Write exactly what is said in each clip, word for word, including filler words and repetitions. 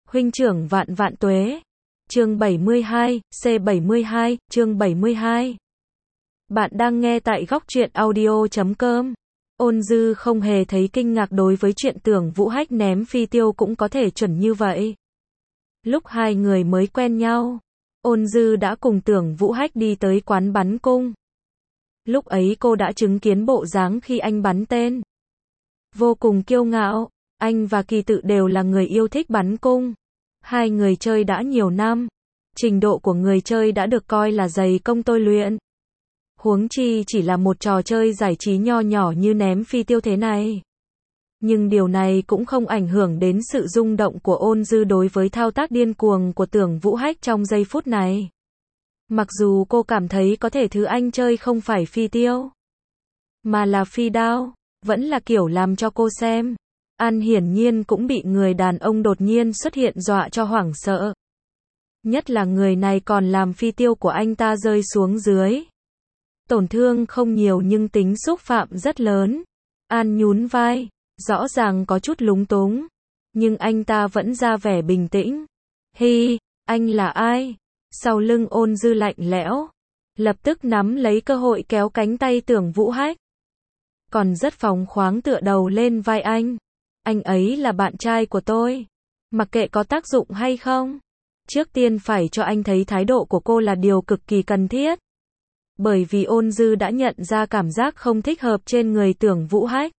Huynh trưởng vạn vạn tuế. Chương bảy mươi hai, C bảy mươi hai, chương bảy mươi hai. Bạn đang nghe tại góc truyện audio chấm com. Ôn Dư không hề thấy kinh ngạc đối với chuyện Tưởng Vũ Hách ném phi tiêu cũng có thể chuẩn như vậy. Lúc hai người mới quen nhau, Ôn Dư đã cùng Tưởng Vũ Hách đi tới quán bắn cung. Lúc ấy cô đã chứng kiến bộ dáng khi anh bắn tên. Vô cùng kiêu ngạo, anh và Kỳ Tự đều là người yêu thích bắn cung. Hai người chơi đã nhiều năm, trình độ của người chơi đã được coi là dày công tôi luyện. Huống chi chỉ là một trò chơi giải trí nho nhỏ như ném phi tiêu thế này. Nhưng điều này cũng không ảnh hưởng đến sự rung động của Ôn Dư đối với thao tác điên cuồng của Tưởng Vũ Hách trong giây phút này. Mặc dù cô cảm thấy có thể thứ anh chơi không phải phi tiêu, mà là phi đao, vẫn là kiểu làm cho cô xem. An hiển nhiên cũng bị người đàn ông đột nhiên xuất hiện dọa cho hoảng sợ. Nhất là người này còn làm phi tiêu của anh ta rơi xuống dưới. Tổn thương không nhiều nhưng tính xúc phạm rất lớn. An nhún vai, rõ ràng có chút lúng túng. Nhưng anh ta vẫn ra vẻ bình tĩnh. Hi, anh là ai? Sau lưng Ôn Dư lạnh lẽo. Lập tức nắm lấy cơ hội kéo cánh tay Tưởng Vũ Hách. Còn rất phóng khoáng tựa đầu lên vai anh. Anh ấy là bạn trai của tôi. Mặc kệ có tác dụng hay không. Trước tiên phải cho anh thấy thái độ của cô là điều cực kỳ cần thiết. Bởi vì Ôn Dư đã nhận ra cảm giác không thích hợp trên người Tưởng Vũ Hách.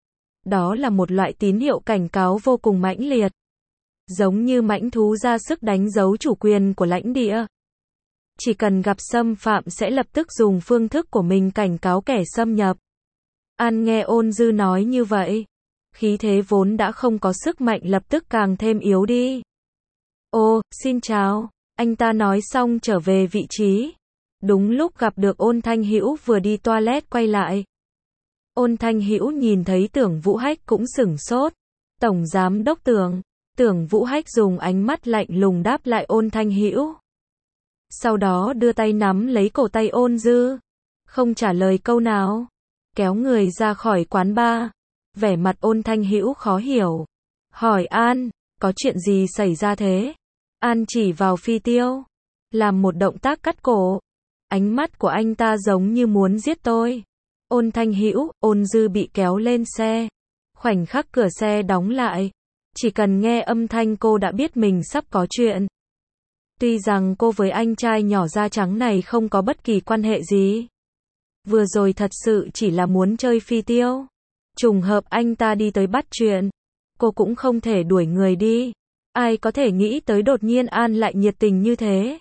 Đó là một loại tín hiệu cảnh cáo vô cùng mãnh liệt. Giống như mãnh thú ra sức đánh dấu chủ quyền của lãnh địa. Chỉ cần gặp xâm phạm sẽ lập tức dùng phương thức của mình cảnh cáo kẻ xâm nhập. An nghe Ôn Dư nói như vậy. Khí thế vốn đã không có sức mạnh lập tức càng thêm yếu đi. Ô, xin chào. Anh ta nói xong trở về vị trí. Đúng lúc gặp được Ôn Thanh Hữu vừa đi toilet quay lại. Ôn Thanh Hữu nhìn thấy Tưởng Vũ Hách cũng sửng sốt. Tổng giám đốc Tưởng. Tưởng Vũ Hách dùng ánh mắt lạnh lùng đáp lại Ôn Thanh Hữu. Sau đó đưa tay nắm lấy cổ tay Ôn Dư. Không trả lời câu nào. Kéo người ra khỏi quán bar. Vẻ mặt Ôn Thanh Hữu khó hiểu. Hỏi An, có chuyện gì xảy ra thế? An chỉ vào phi tiêu. Làm một động tác cắt cổ. Ánh mắt của anh ta giống như muốn giết tôi. Ôn Thanh Hữu, Ôn Dư bị kéo lên xe. Khoảnh khắc cửa xe đóng lại. Chỉ cần nghe âm thanh cô đã biết mình sắp có chuyện. Tuy rằng cô với anh trai nhỏ da trắng này không có bất kỳ quan hệ gì. Vừa rồi thật sự chỉ là muốn chơi phi tiêu. Trùng hợp anh ta đi tới bắt chuyện. Cô cũng không thể đuổi người đi. Ai có thể nghĩ tới đột nhiên An lại nhiệt tình như thế.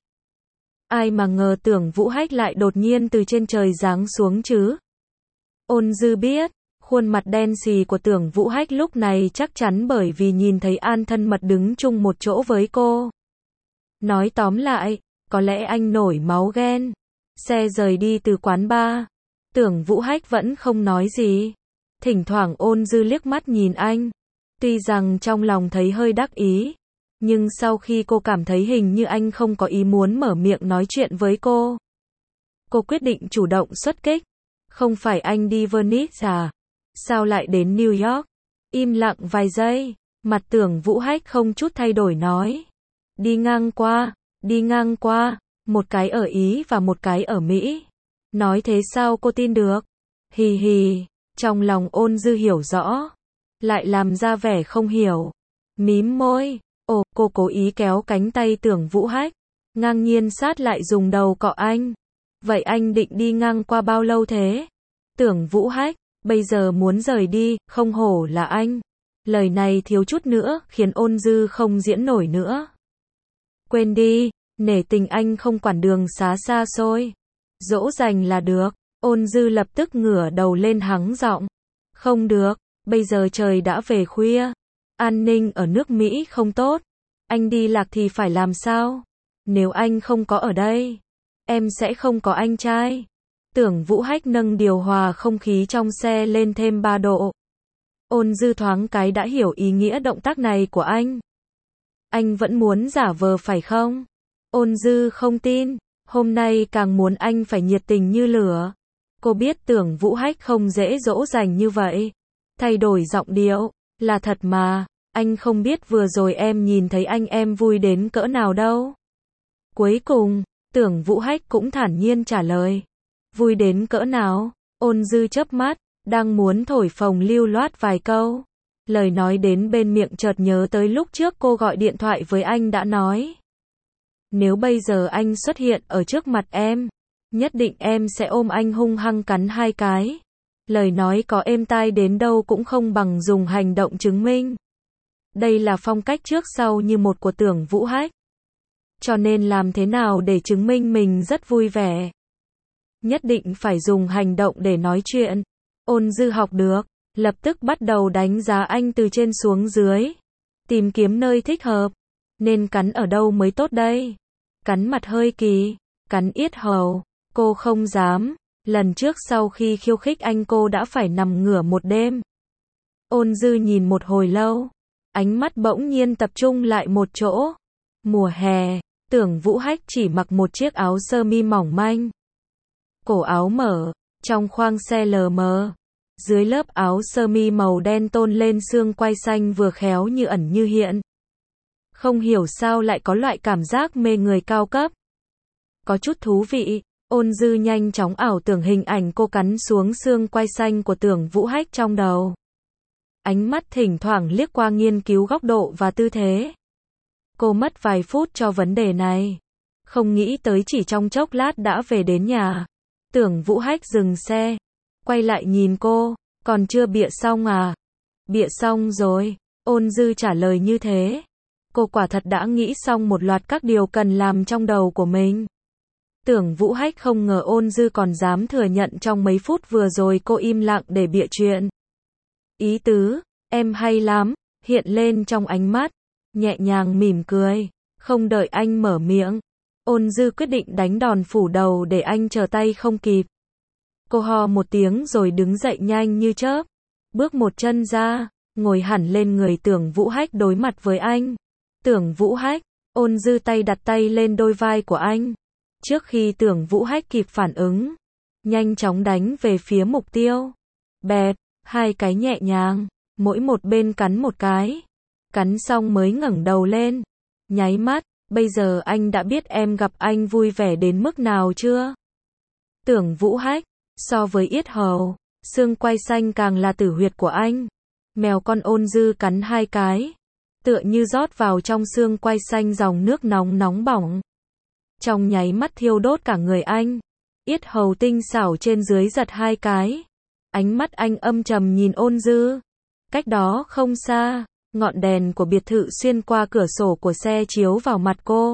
Ai mà ngờ Tưởng Vũ Hách lại đột nhiên từ trên trời giáng xuống chứ. Ôn Dư biết, khuôn mặt đen xì của Tưởng Vũ Hách lúc này chắc chắn bởi vì nhìn thấy An thân mật đứng chung một chỗ với cô. Nói tóm lại, có lẽ anh nổi máu ghen. Xe rời đi từ quán bar. Tưởng Vũ Hách vẫn không nói gì. Thỉnh thoảng Ôn Dư liếc mắt nhìn anh. Tuy rằng trong lòng thấy hơi đắc ý. Nhưng sau khi cô cảm thấy hình như anh không có ý muốn mở miệng nói chuyện với cô. Cô quyết định chủ động xuất kích. Không phải anh đi Venice à? Sao lại đến New York? Im lặng vài giây. Mặt Tưởng Vũ Hách không chút thay đổi nói. Đi ngang qua, đi ngang qua. Một cái ở Ý và một cái ở Mỹ. Nói thế sao cô tin được? Hì hì. Trong lòng Ôn Dư hiểu rõ. Lại làm ra vẻ không hiểu. Mím môi. Ồ, cô cố ý kéo cánh tay Tưởng Vũ Hách. Ngang nhiên sát lại dùng đầu cọ anh. Vậy anh định đi ngang qua bao lâu thế? Tưởng Vũ Hách, bây giờ muốn rời đi, không hổ là anh. Lời này thiếu chút nữa, khiến Ôn Dư không diễn nổi nữa. Quên đi, nể tình anh không quản đường xá xa xôi. Dỗ dành là được. Ôn Dư lập tức ngửa đầu lên hắng giọng. Không được, bây giờ trời đã về khuya. An ninh ở nước Mỹ không tốt. Anh đi lạc thì phải làm sao? Nếu anh không có ở đây, em sẽ không có anh trai. Tưởng Vũ Hách nâng điều hòa không khí trong xe lên thêm ba độ. Ôn Dư thoáng cái đã hiểu ý nghĩa động tác này của anh. Anh vẫn muốn giả vờ phải không? Ôn Dư không tin. Hôm nay càng muốn anh phải nhiệt tình như lửa. Cô biết Tưởng Vũ Hách không dễ dỗ dành như vậy. Thay đổi giọng điệu. Là thật mà. Anh không biết vừa rồi em nhìn thấy anh em vui đến cỡ nào đâu. Cuối cùng, Tưởng Vũ Hách cũng thản nhiên trả lời. Vui đến cỡ nào? Ôn Dư chớp mắt, đang muốn thổi phồng lưu loát vài câu. Lời nói đến bên miệng chợt nhớ tới lúc trước cô gọi điện thoại với anh đã nói. Nếu bây giờ anh xuất hiện ở trước mặt em, nhất định em sẽ ôm anh hung hăng cắn hai cái. Lời nói có êm tai đến đâu cũng không bằng dùng hành động chứng minh. Đây là phong cách trước sau như một của Tưởng Vũ Hách. Cho nên làm thế nào để chứng minh mình rất vui vẻ? Nhất định phải dùng hành động để nói chuyện. Ôn Dư học được, lập tức bắt đầu đánh giá anh từ trên xuống dưới. Tìm kiếm nơi thích hợp. Nên cắn ở đâu mới tốt đây? Cắn mặt hơi kỳ, cắn yết hầu. Cô không dám. Lần trước sau khi khiêu khích anh cô đã phải nằm ngửa một đêm. Ôn Dư nhìn một hồi lâu. Ánh mắt bỗng nhiên tập trung lại một chỗ. Mùa hè, Tưởng Vũ Hách chỉ mặc một chiếc áo sơ mi mỏng manh. Cổ áo mở, trong khoang xe lờ mờ. Dưới lớp áo sơ mi màu đen tôn lên xương quai xanh vừa khéo như ẩn như hiện. Không hiểu sao lại có loại cảm giác mê người cao cấp. Có chút thú vị, Ôn Dư nhanh chóng ảo tưởng hình ảnh cô cắn xuống xương quai xanh của Tưởng Vũ Hách trong đầu. Ánh mắt thỉnh thoảng liếc qua nghiên cứu góc độ và tư thế. Cô mất vài phút cho vấn đề này. Không nghĩ tới chỉ trong chốc lát đã về đến nhà. Tưởng Vũ Hách dừng xe. Quay lại nhìn cô. Còn chưa bịa xong à? Bịa xong rồi. Ôn Dư trả lời như thế. Cô quả thật đã nghĩ xong một loạt các điều cần làm trong đầu của mình. Tưởng Vũ Hách không ngờ Ôn Dư còn dám thừa nhận trong mấy phút vừa rồi cô im lặng để bịa chuyện. Ý tứ, em hay lắm, hiện lên trong ánh mắt. Nhẹ nhàng mỉm cười. Không đợi anh mở miệng. Ôn Dư quyết định đánh đòn phủ đầu để anh trở tay không kịp. Cô ho một tiếng rồi đứng dậy nhanh như chớp. Bước một chân ra, ngồi hẳn lên người Tưởng Vũ Hách đối mặt với anh. Tưởng Vũ Hách, Ôn Dư tay đặt tay lên đôi vai của anh. Trước khi Tưởng Vũ Hách kịp phản ứng, nhanh chóng đánh về phía mục tiêu. Bẹp, hai cái nhẹ nhàng, mỗi một bên cắn một cái. Cắn xong mới ngẩng đầu lên. Nháy mắt, bây giờ anh đã biết em gặp anh vui vẻ đến mức nào chưa? Tưởng Vũ Hách, so với yết hầu, xương quai xanh càng là tử huyệt của anh. Mèo con Ôn Dư cắn hai cái, tựa như rót vào trong xương quai xanh dòng nước nóng nóng bỏng. Trong nháy mắt thiêu đốt cả người anh. Yết hầu tinh xảo trên dưới giật hai cái. Ánh mắt anh âm trầm nhìn Ôn Dư. Cách đó không xa, ngọn đèn của biệt thự xuyên qua cửa sổ của xe chiếu vào mặt cô.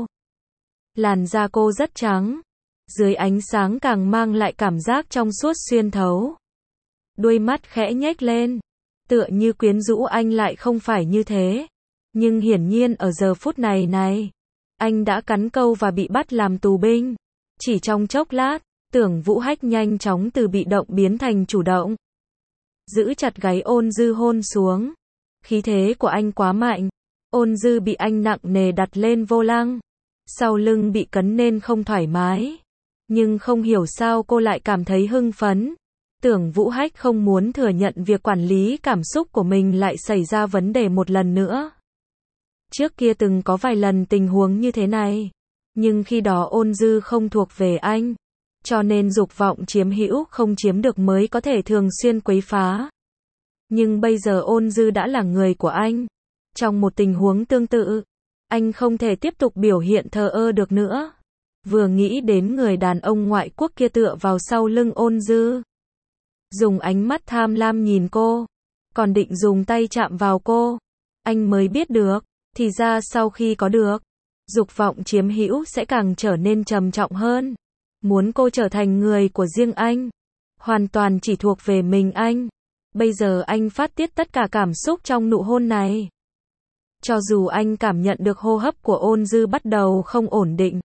Làn da cô rất trắng. Dưới ánh sáng càng mang lại cảm giác trong suốt xuyên thấu. Đuôi mắt khẽ nhếch lên. Tựa như quyến rũ anh lại không phải như thế. Nhưng hiển nhiên ở giờ phút này này, anh đã cắn câu và bị bắt làm tù binh. Chỉ trong chốc lát, Tưởng Vũ Hách nhanh chóng từ bị động biến thành chủ động. Giữ chặt gáy Ôn Dư hôn xuống. Khí thế của anh quá mạnh. Ôn Dư bị anh nặng nề đặt lên vô lăng. Sau lưng bị cấn nên không thoải mái. Nhưng không hiểu sao cô lại cảm thấy hưng phấn. Tưởng Vũ Hách không muốn thừa nhận việc quản lý cảm xúc của mình lại xảy ra vấn đề một lần nữa. Trước kia từng có vài lần tình huống như thế này. Nhưng khi đó Ôn Dư không thuộc về anh. Cho nên dục vọng chiếm hữu không chiếm được mới có thể thường xuyên quấy phá. Nhưng bây giờ Ôn Dư đã là người của anh. Trong một tình huống tương tự, anh không thể tiếp tục biểu hiện thờ ơ được nữa. Vừa nghĩ đến người đàn ông ngoại quốc kia tựa vào sau lưng Ôn Dư. Dùng ánh mắt tham lam nhìn cô. Còn định dùng tay chạm vào cô. Anh mới biết được. Thì ra sau khi có được, dục vọng chiếm hữu sẽ càng trở nên trầm trọng hơn. Muốn cô trở thành người của riêng anh. Hoàn toàn chỉ thuộc về mình anh. Bây giờ anh phát tiết tất cả cảm xúc trong nụ hôn này. Cho dù anh cảm nhận được hô hấp của Ôn Dư bắt đầu không ổn định.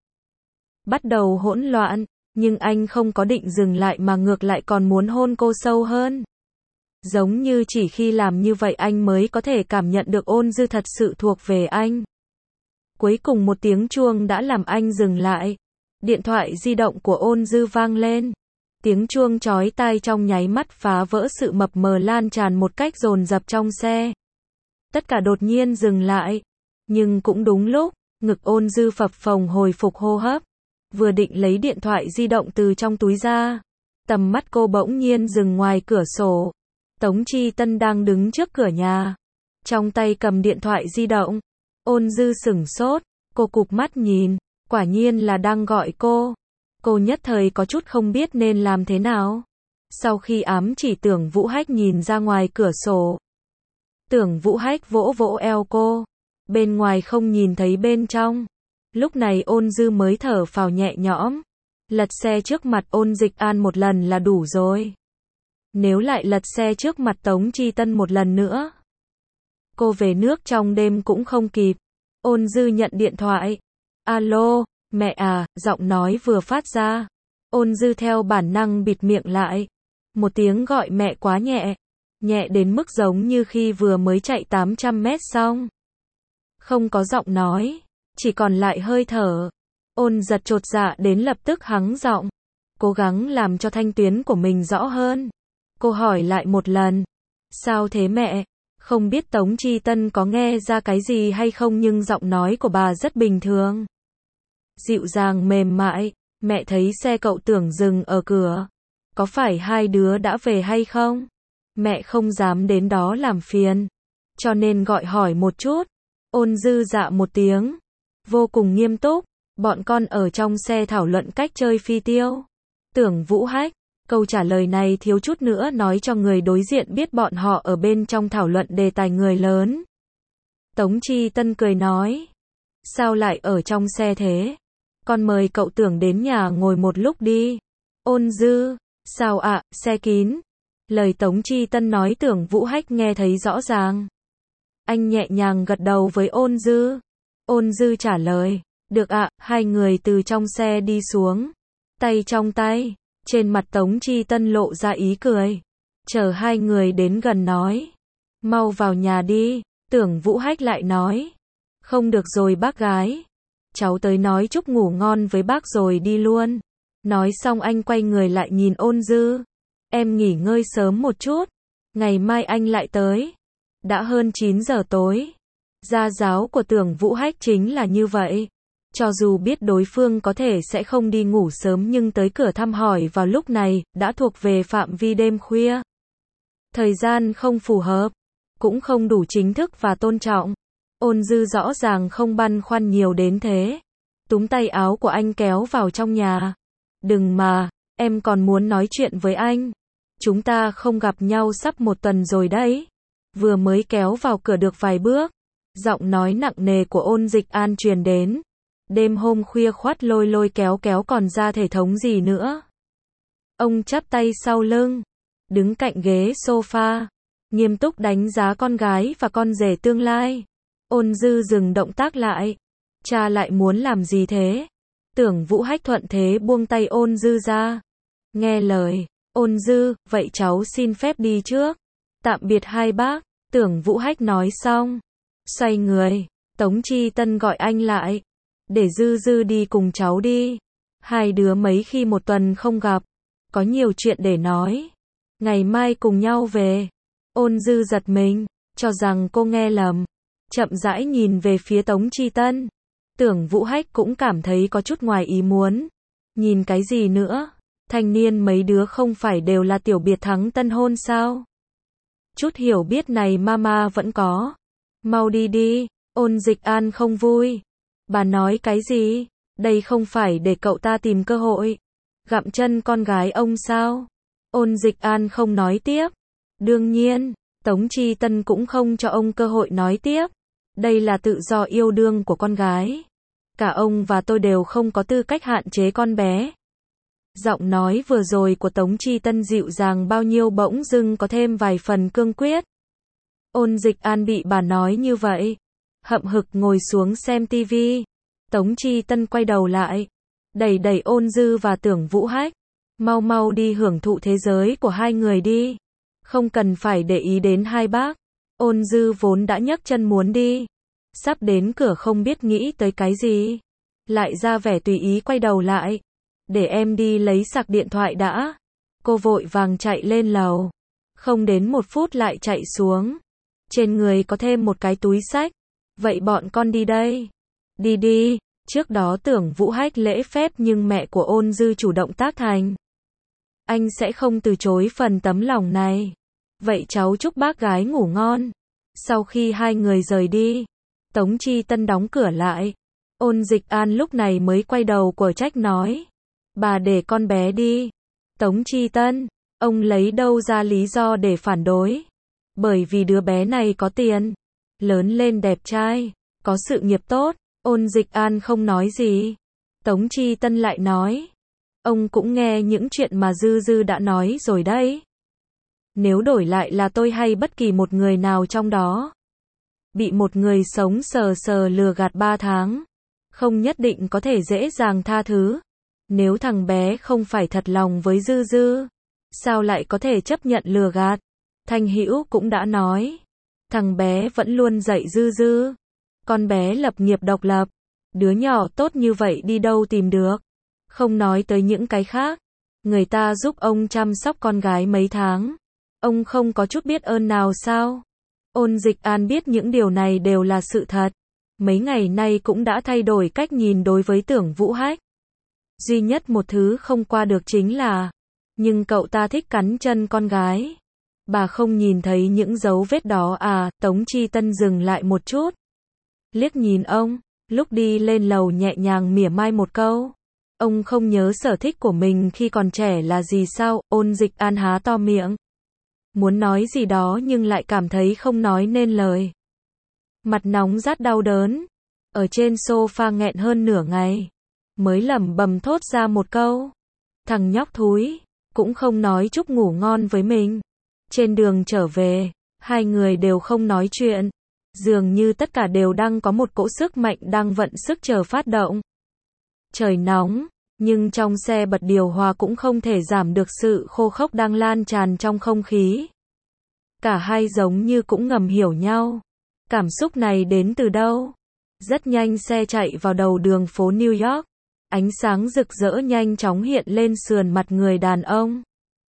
Bắt đầu hỗn loạn. Nhưng anh không có định dừng lại mà ngược lại còn muốn hôn cô sâu hơn. Giống như chỉ khi làm như vậy anh mới có thể cảm nhận được Ôn Dư thật sự thuộc về anh. Cuối cùng một tiếng chuông đã làm anh dừng lại. Điện thoại di động của Ôn Dư vang lên. Tiếng chuông chói tai trong nháy mắt phá vỡ sự mập mờ lan tràn một cách dồn dập trong xe. Tất cả đột nhiên dừng lại. Nhưng cũng đúng lúc, ngực Ôn Dư phập phồng hồi phục hô hấp. Vừa định lấy điện thoại di động từ trong túi ra. Tầm mắt cô bỗng nhiên dừng ngoài cửa sổ. Tống Chi Tân đang đứng trước cửa nhà. Trong tay cầm điện thoại di động. Ôn Dư sửng sốt. Cô cụp mắt nhìn. Quả nhiên là đang gọi cô. Cô nhất thời có chút không biết nên làm thế nào. Sau khi ám chỉ Tưởng Vũ Hách nhìn ra ngoài cửa sổ. Tưởng Vũ Hách vỗ vỗ eo cô. Bên ngoài không nhìn thấy bên trong. Lúc này Ôn Dư mới thở phào nhẹ nhõm. Lật xe trước mặt Ôn Dịch An một lần là đủ rồi. Nếu lại lật xe trước mặt Tống Chi Tân một lần nữa. Cô về nước trong đêm cũng không kịp. Ôn Dư nhận điện thoại. Alo, mẹ à, giọng nói vừa phát ra. Ôn Dư theo bản năng bịt miệng lại. Một tiếng gọi mẹ quá nhẹ. Nhẹ đến mức giống như khi vừa mới chạy tám trăm mét xong. Không có giọng nói. Chỉ còn lại hơi thở. Ôn giật chột dạ đến lập tức hắng giọng. Cố gắng làm cho thanh tuyến của mình rõ hơn. Cô hỏi lại một lần. Sao thế mẹ? Không biết Tống Chi Tân có nghe ra cái gì hay không nhưng giọng nói của bà rất bình thường. Dịu dàng mềm mại. Mẹ thấy xe cậu Tưởng dừng ở cửa. Có phải hai đứa đã về hay không? Mẹ không dám đến đó làm phiền. Cho nên gọi hỏi một chút. Ôn Dư dạ một tiếng. Vô cùng nghiêm túc. Bọn con ở trong xe thảo luận cách chơi phi tiêu. Tưởng Vũ Hách. Câu trả lời này thiếu chút nữa nói cho người đối diện biết bọn họ ở bên trong thảo luận đề tài người lớn. Tống Chi Tân cười nói. Sao lại ở trong xe thế? Con mời cậu Tưởng đến nhà ngồi một lúc đi. Ôn Dư. Sao ạ, à, xe kín. Lời Tống Chi Tân nói Tưởng Vũ Hách nghe thấy rõ ràng. Anh nhẹ nhàng gật đầu với Ôn Dư. Ôn Dư trả lời. Được ạ, à, hai người từ trong xe đi xuống. Tay trong tay. Trên mặt Tống Chi Tân lộ ra ý cười. Chờ hai người đến gần nói. Mau vào nhà đi. Tưởng Vũ Hách lại nói. Không được rồi bác gái. Cháu tới nói chúc ngủ ngon với bác rồi đi luôn. Nói xong anh quay người lại nhìn Ôn Dư. Em nghỉ ngơi sớm một chút. Ngày mai anh lại tới. Đã hơn chín giờ tối. Gia giáo của Tưởng Vũ Hách chính là như vậy. Cho dù biết đối phương có thể sẽ không đi ngủ sớm nhưng tới cửa thăm hỏi vào lúc này, đã thuộc về phạm vi đêm khuya. Thời gian không phù hợp, cũng không đủ chính thức và tôn trọng. Ôn Dư rõ ràng không băn khoăn nhiều đến thế. Túm tay áo của anh kéo vào trong nhà. Đừng mà, em còn muốn nói chuyện với anh. Chúng ta không gặp nhau sắp một tuần rồi đấy. Vừa mới kéo vào cửa được vài bước. Giọng nói nặng nề của Ôn Dịch An truyền đến. Đêm hôm khuya khoắt lôi lôi kéo kéo còn ra thể thống gì nữa. Ông chắp tay sau lưng. Đứng cạnh ghế sofa. Nghiêm túc đánh giá con gái và con rể tương lai. Ôn Dư dừng động tác lại. Cha lại muốn làm gì thế? Tưởng Vũ Hách thuận thế buông tay Ôn Dư ra. Nghe lời. Ôn Dư, vậy cháu xin phép đi trước. Tạm biệt hai bác. Tưởng Vũ Hách nói xong. Xoay người. Tống Chi Tân gọi anh lại. Để Dư Dư đi cùng cháu đi. Hai đứa mấy khi một tuần không gặp. Có nhiều chuyện để nói. Ngày mai cùng nhau về. Ôn Dư giật mình. Cho rằng cô nghe lầm. Chậm rãi nhìn về phía Tống Chi Tân. Tưởng Vũ Hách cũng cảm thấy có chút ngoài ý muốn. Nhìn cái gì nữa? Thanh niên mấy đứa không phải đều là tiểu biệt thắng tân hôn sao? Chút hiểu biết này mama vẫn có. Mau đi đi. Ôn Dịch An không vui. Bà nói cái gì? Đây không phải để cậu ta tìm cơ hội. Gặm chân con gái ông sao? Ôn Dịch An không nói tiếp. Đương nhiên, Tống Chi Tân cũng không cho ông cơ hội nói tiếp. Đây là tự do yêu đương của con gái. Cả ông và tôi đều không có tư cách hạn chế con bé. Giọng nói vừa rồi của Tống Chi Tân dịu dàng bao nhiêu bỗng dưng có thêm vài phần cương quyết. Ôn Dịch An bị bà nói như vậy. Hậm hực ngồi xuống xem tivi. Tống Chi Tân quay đầu lại. Đẩy đẩy Ôn Dư và Tưởng Vũ Hách. Mau mau đi hưởng thụ thế giới của hai người đi. Không cần phải để ý đến hai bác. Ôn Dư vốn đã nhấc chân muốn đi. Sắp đến cửa không biết nghĩ tới cái gì. Lại ra vẻ tùy ý quay đầu lại. Để em đi lấy sạc điện thoại đã. Cô vội vàng chạy lên lầu. Không đến một phút lại chạy xuống. trên người có thêm một cái túi xách. Vậy bọn con đi đây. Đi đi. Trước đó Tưởng Vũ Hách lễ phép nhưng mẹ của Ôn Dư chủ động tác thành. Anh sẽ không từ chối phần tấm lòng này. Vậy cháu chúc bác gái ngủ ngon. Sau khi hai người rời đi, Tống Chi Tân đóng cửa lại. Ôn Dịch An lúc này mới quay đầu của trách nói. Bà để con bé đi. Tống Chi Tân, ông lấy đâu ra lý do để phản đối? Bởi vì đứa bé này có tiền, lớn lên đẹp trai, có sự nghiệp tốt. Ôn Dịch An không nói gì. Tống Chi Tân lại nói. Ông cũng nghe những chuyện mà Dư Dư đã nói rồi đấy. Nếu đổi lại là tôi hay bất kỳ một người nào trong đó, bị một người sống sờ sờ lừa gạt ba tháng, không nhất định có thể dễ dàng tha thứ. Nếu thằng bé không phải thật lòng với Dư Dư, sao lại có thể chấp nhận lừa gạt? Thanh Hữu cũng đã nói, thằng bé vẫn luôn dạy Dư Dư. Con bé lập nghiệp độc lập, đứa nhỏ tốt như vậy đi đâu tìm được? Không nói tới những cái khác, người ta giúp ông chăm sóc con gái mấy tháng, ông không có chút biết ơn nào sao? Ôn Dịch An biết những điều này đều là sự thật, mấy ngày nay cũng đã thay đổi cách nhìn đối với Tưởng Vũ Hách. Duy nhất một thứ không qua được chính là, nhưng cậu ta thích cắn chân con gái. Bà không nhìn thấy những dấu vết đó à? Tống Chi Tân dừng lại một chút, liếc nhìn ông, lúc đi lên lầu nhẹ nhàng mỉa mai một câu. Ông không nhớ sở thích của mình khi còn trẻ là gì sao? Ôn Dịch An há to miệng, muốn nói gì đó nhưng lại cảm thấy không nói nên lời. Mặt nóng rát đau đớn, ở trên sofa nghẹn hơn nửa ngày, mới lẩm bẩm thốt ra một câu. Thằng nhóc thúi, cũng không nói chúc ngủ ngon với mình. Trên đường trở về, hai người đều không nói chuyện. Dường như tất cả đều đang có một cỗ sức mạnh đang vận sức chờ phát động. Trời nóng, nhưng trong xe bật điều hòa cũng không thể giảm được sự khô khốc đang lan tràn trong không khí. Cả hai giống như cũng ngầm hiểu nhau. Cảm xúc này đến từ đâu? Rất nhanh xe chạy vào đầu đường phố New York. Ánh sáng rực rỡ nhanh chóng hiện lên sườn mặt người đàn ông.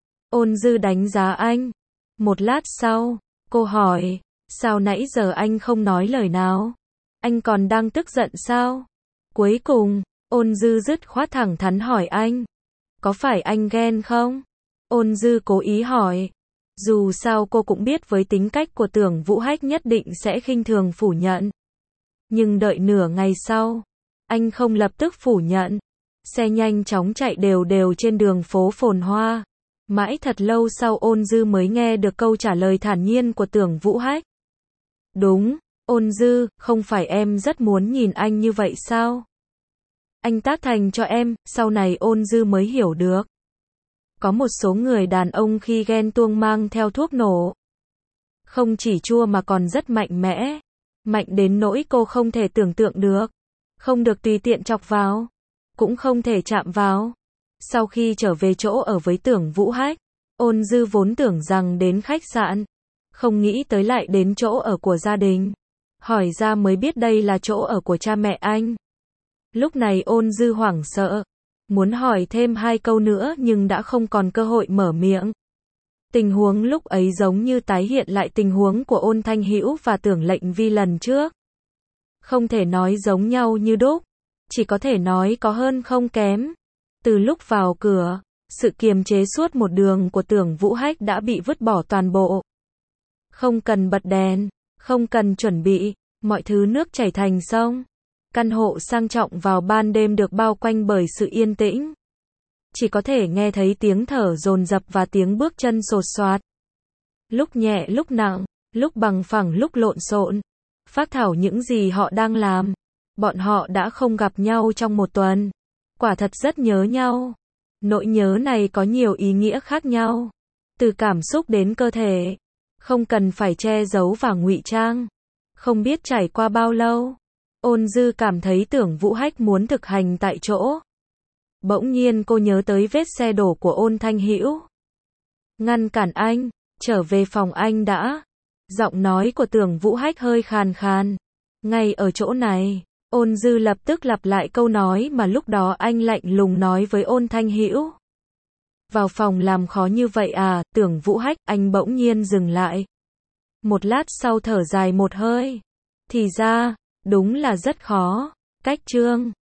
Ôn Dư đánh giá anh. Một lát sau, cô hỏi, sao nãy giờ anh không nói lời nào? Anh còn đang tức giận sao? Cuối cùng, Ôn Dư dứt khoát thẳng thắn hỏi anh. Có phải anh ghen không? Ôn Dư cố ý hỏi. Dù sao cô cũng biết với tính cách của Tưởng Vũ Hách nhất định sẽ khinh thường phủ nhận. Nhưng đợi nửa ngày sau, anh không lập tức phủ nhận. Xe nhanh chóng chạy đều đều trên đường phố phồn hoa. Mãi thật lâu sau Ôn Dư mới nghe được câu trả lời thản nhiên của Tưởng Vũ Hách. Đúng, Ôn Dư, không phải em rất muốn nhìn anh như vậy sao? Anh tác thành cho em. Sau này Ôn Dư mới hiểu được. Có một số người đàn ông khi ghen tuông mang theo thuốc nổ. Không chỉ chua mà còn rất mạnh mẽ. Mạnh đến nỗi cô không thể tưởng tượng được. Không được tùy tiện chọc vào. Cũng không thể chạm vào. Sau khi trở về chỗ ở với Tưởng Vũ Hách, Ôn Dư vốn tưởng rằng đến khách sạn. Không nghĩ tới lại đến chỗ ở của gia đình. Hỏi ra mới biết đây là chỗ ở của cha mẹ anh. Lúc này Ôn Dư hoảng sợ. Muốn hỏi thêm hai câu nữa nhưng đã không còn cơ hội mở miệng. Tình huống lúc ấy giống như tái hiện lại tình huống của Ôn Thanh Hữu và Tưởng Lệnh Vi lần trước. Không thể nói giống nhau như đúc, chỉ có thể nói có hơn không kém. Từ lúc vào cửa, sự kiềm chế suốt một đường của Tưởng Vũ Hách đã bị vứt bỏ toàn bộ. Không cần bật đèn, không cần chuẩn bị, mọi thứ nước chảy thành sông. Căn hộ sang trọng vào ban đêm được bao quanh bởi sự yên tĩnh. Chỉ có thể nghe thấy tiếng thở dồn dập và tiếng bước chân sột soạt. Lúc nhẹ lúc nặng, lúc bằng phẳng lúc lộn xộn. Phác thảo những gì họ đang làm. Bọn họ đã không gặp nhau trong một tuần. Quả thật rất nhớ nhau. Nỗi nhớ này có nhiều ý nghĩa khác nhau. Từ cảm xúc đến cơ thể. Không cần phải che giấu và ngụy trang. Không biết trải qua bao lâu, Ôn Dư cảm thấy Tưởng Vũ Hách muốn thực hành tại chỗ. Bỗng nhiên cô nhớ tới vết xe đổ của Ôn Thanh Hữu. Ngăn cản anh, trở về phòng anh đã. Giọng nói của Tưởng Vũ Hách hơi khàn khàn. Ngay ở chỗ này, Ôn Dư lập tức lặp lại câu nói mà lúc đó anh lạnh lùng nói với Ôn Thanh Hữu. Vào phòng làm khó như vậy à? Tưởng Vũ Hách, anh bỗng nhiên dừng lại. Một lát sau thở dài một hơi. Thì ra, đúng là rất khó. Cách chương